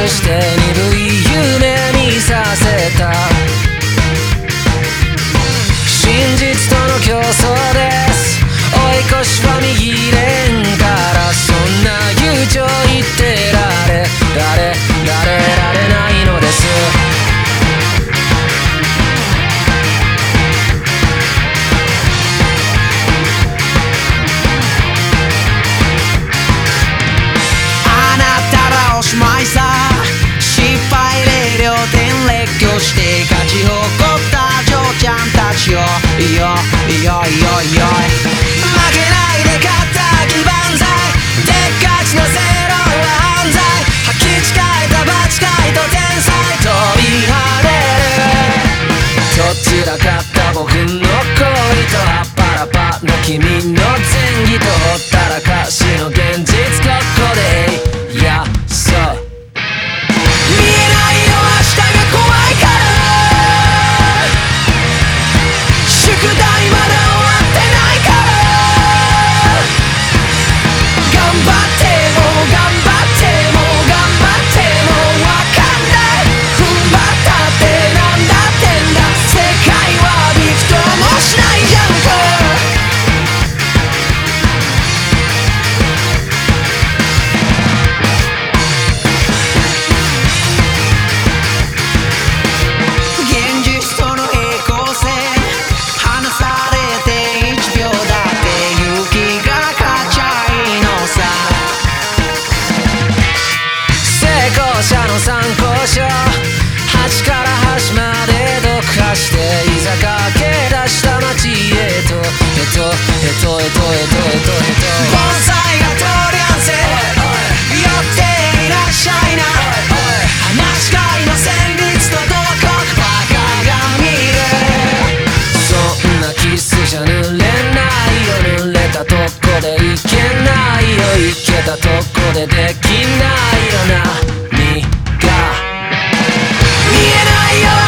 して鈍い夢にさせた。真実との競争です。追い越しは右レーンから。そんな悠長言ってられないのです。あなたらおしまいさ。失敗で両点列挙して勝ち誇った嬢ちゃんたちよ。いよいよいよいよ負けないで勝った気万歳。でっかちな正論は犯罪。履き違えた場違いと天才飛び跳ねる。どちらかった僕の恋とアッパラパな君の前儀とほったらかしの現実ここでいやそう見えないよ明日が怖いから。宿題まだ終わってないから。頑張っても頑張っても頑張ってもわかんない。踏ん張ったってなんだってんだ。世界はびくともしないじゃんか。現実との平行線離されて1秒だって勇気が勝っちゃいのさ。成功者の参考書端から端まで読破して、いざ駆け出した街へと盆栽が通り合わせ寄っていらっしゃいな。話し飼いの旋律とどこバカが見る。そんなキスじゃ濡れないよ。濡れたとこでいけないよ。いけたとこでできないよ。何が見えないよ